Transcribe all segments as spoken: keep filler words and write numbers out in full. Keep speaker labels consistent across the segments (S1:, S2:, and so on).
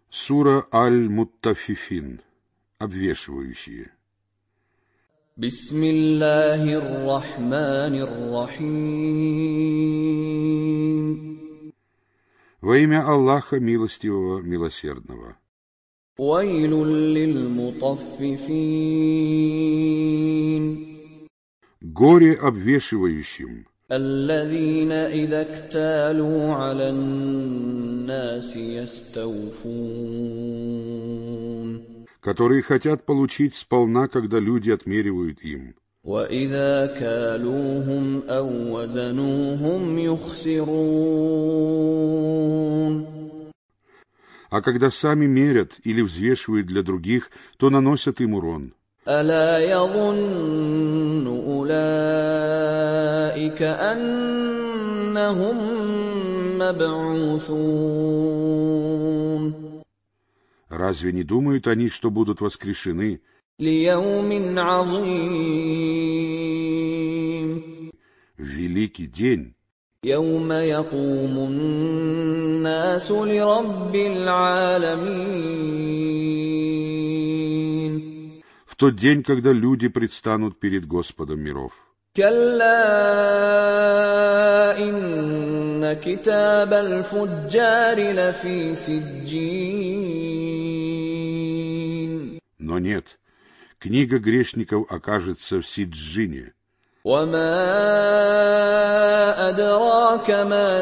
S1: Сура Аль-Муттаффифин. Обвешивающие.
S2: Бисмиллахир рахманир рахим.
S1: Во имя Аллаха Милостивого, Милосердного.
S2: Вайлюн лиль мутаффифин.
S1: Горе обвешивающим.
S2: الذين إذا اكتالوا على الناس يستوفون.
S1: Которые хотят получить сполна, когда люди отмеривают им.
S2: وإذا كالوهم أو وزنوهم يخسرون.
S1: А когда сами мерят или взвешивают для других, то наносят им урон.
S2: ألا يظن أولئك أنهم مبعوثون.
S1: Разве не думают они, что будут воскрешены?
S2: ليوم عظيم.
S1: В великий день.
S2: يوم يقوم الناس لرب العالمين.
S1: В тот день, когда люди предстанут перед Господом миров.
S2: كلا إن كتاب الفجار لفي سجين.
S1: Но нет, книга грешников окажется в Сиджине.
S2: وما أدراك ما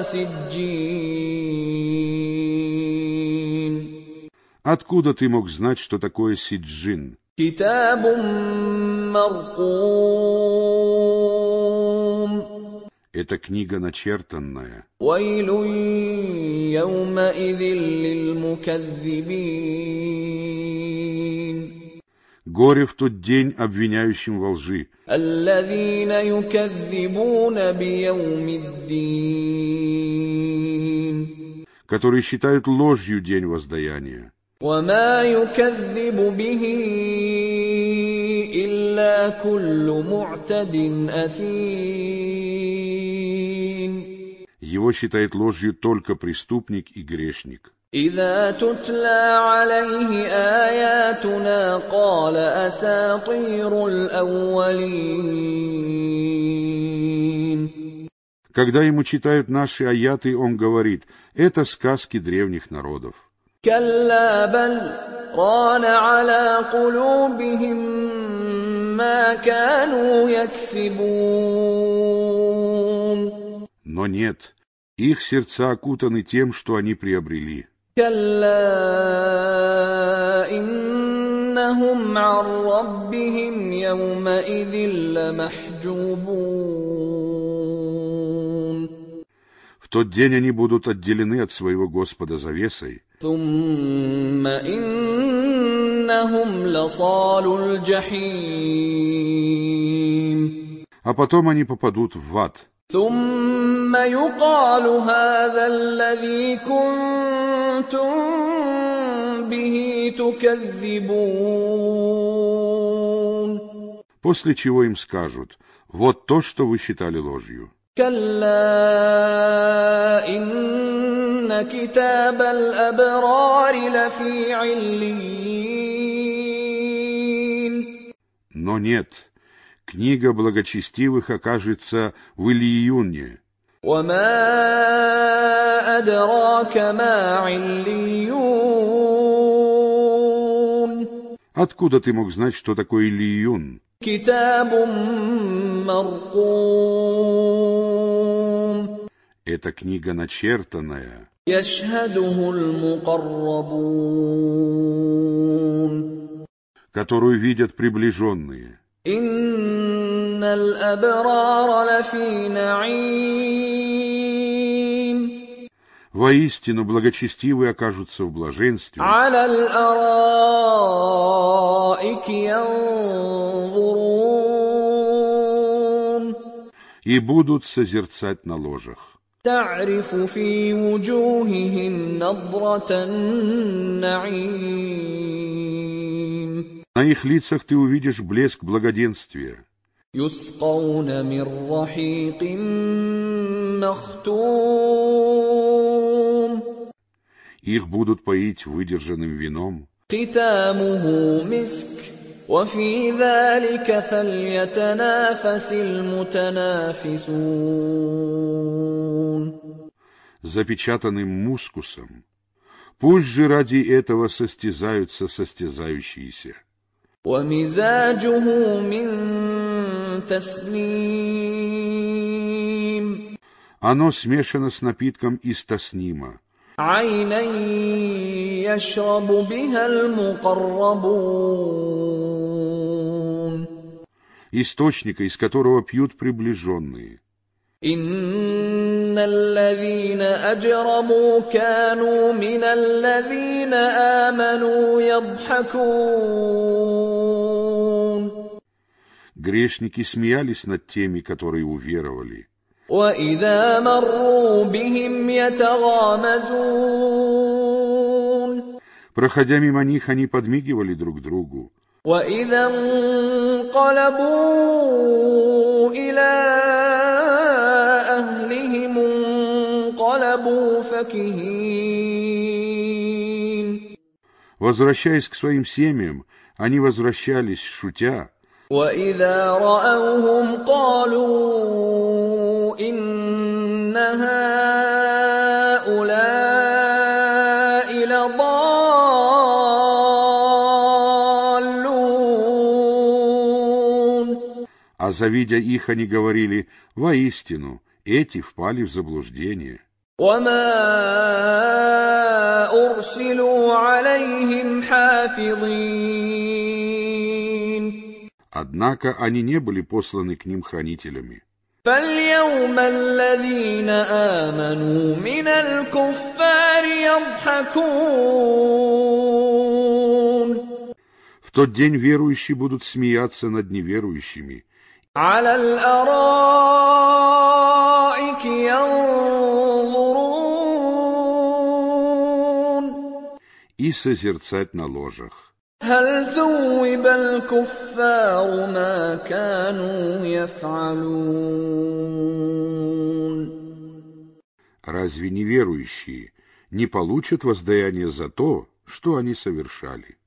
S2: سجين.
S1: Откуда ты мог знать, что такое Сиджин?
S2: كتاب مرقوم.
S1: Это книга начертанная.
S2: ويل يومئذ للمكذبين.
S1: Горе в тот день обвиняющим во лжи.
S2: الذين يكذبون بيوم الدين.
S1: Которые считают ложью день воздаяния.
S2: وما يكذب به إلا كل معتد أثيم.
S1: Его считает ложью только преступник и грешник.
S2: إذا تتلى عليه آياتنا قال أساطير الأولين.
S1: Когда ему читают наши аяты, он говорит: это сказки древних народов.
S2: كلا بل ران على قلوبهم ما كانوا يكسبون.
S1: Но нет, их сердца окутаны тем, что они приобрели.
S2: كلا إنهم عن ربهم يومئذ لمحجوبون.
S1: В тот день они будут отделены от своего Господа завесой.
S2: ثم إنهم لصالو الجحيم.
S1: А потом они попадут в ад.
S2: ثم يقال هذا الذي كنتم به تكذبون.
S1: После чего им скажут: вот то, что вы считали ложью.
S2: كلا إن كتاب الأبرار لفي عليين.
S1: Но нет, книга благочестивых окажется в Илийюне.
S2: وما أدراك ما عليون.
S1: Откуда ты мог знать, что такое Илийюн?
S2: كتاب مرقوم.
S1: Это книга начертанная.
S2: يشهده المقربون.
S1: Которую видят приближенные.
S2: إن الأبرار لفي نعيم.
S1: Воистину благочестивые окажутся в блаженстве.
S2: على الأرائك ينظرون.
S1: И будут созерцать на ложах.
S2: تعرف في وجوههم نضرة النعيم.
S1: На их лицах ты увидишь блеск благоденствия.
S2: يسقون من رحيق مختوم.
S1: Их будут поить выдержанным вином.
S2: ختامه مسك وفي ذلك فليتنافس المتنافسون.
S1: Запечатанным мускусом. Пусть же ради этого состязаются состязающиеся.
S2: ومزاجه من تسنيم.
S1: Оно смешано с напитком из таснима.
S2: عينا يشرب بها المقربون.
S1: Источника, из которого пьют приближенные.
S2: إن الذين أجرموا كانوا من الذين آمنوا يضحكون.
S1: Грешники смеялись над теми, которые уверовали.
S2: وإذا مروا بهم يتغامزون.
S1: Проходя мимо них, они подмигивали друг другу.
S2: وإذا انقلبوا إلى أهلهم انقلبوا فكهين.
S1: Возвращаясь к своим семьям, они возвращались, шутя.
S2: وإذا رأوهم قالوا إن هؤلاء لضالون.
S1: А завидя их, они говорили: воистину, эти впали в заблуждение.
S2: وما أرسلوا عليهم حافظين.
S1: Однако они не были посланы к ним хранителями.
S2: فاليوم الذين آمنوا من الكفار يضحكون.
S1: В тот день верующие будут смеяться над неверующими.
S2: على الأرائك ينظرون.
S1: И созерцать на ложах.
S2: هل ثوب الكفار ما كانوا يفعلون.
S1: Разве неверующие не получат воздаяние за то, что они совершали?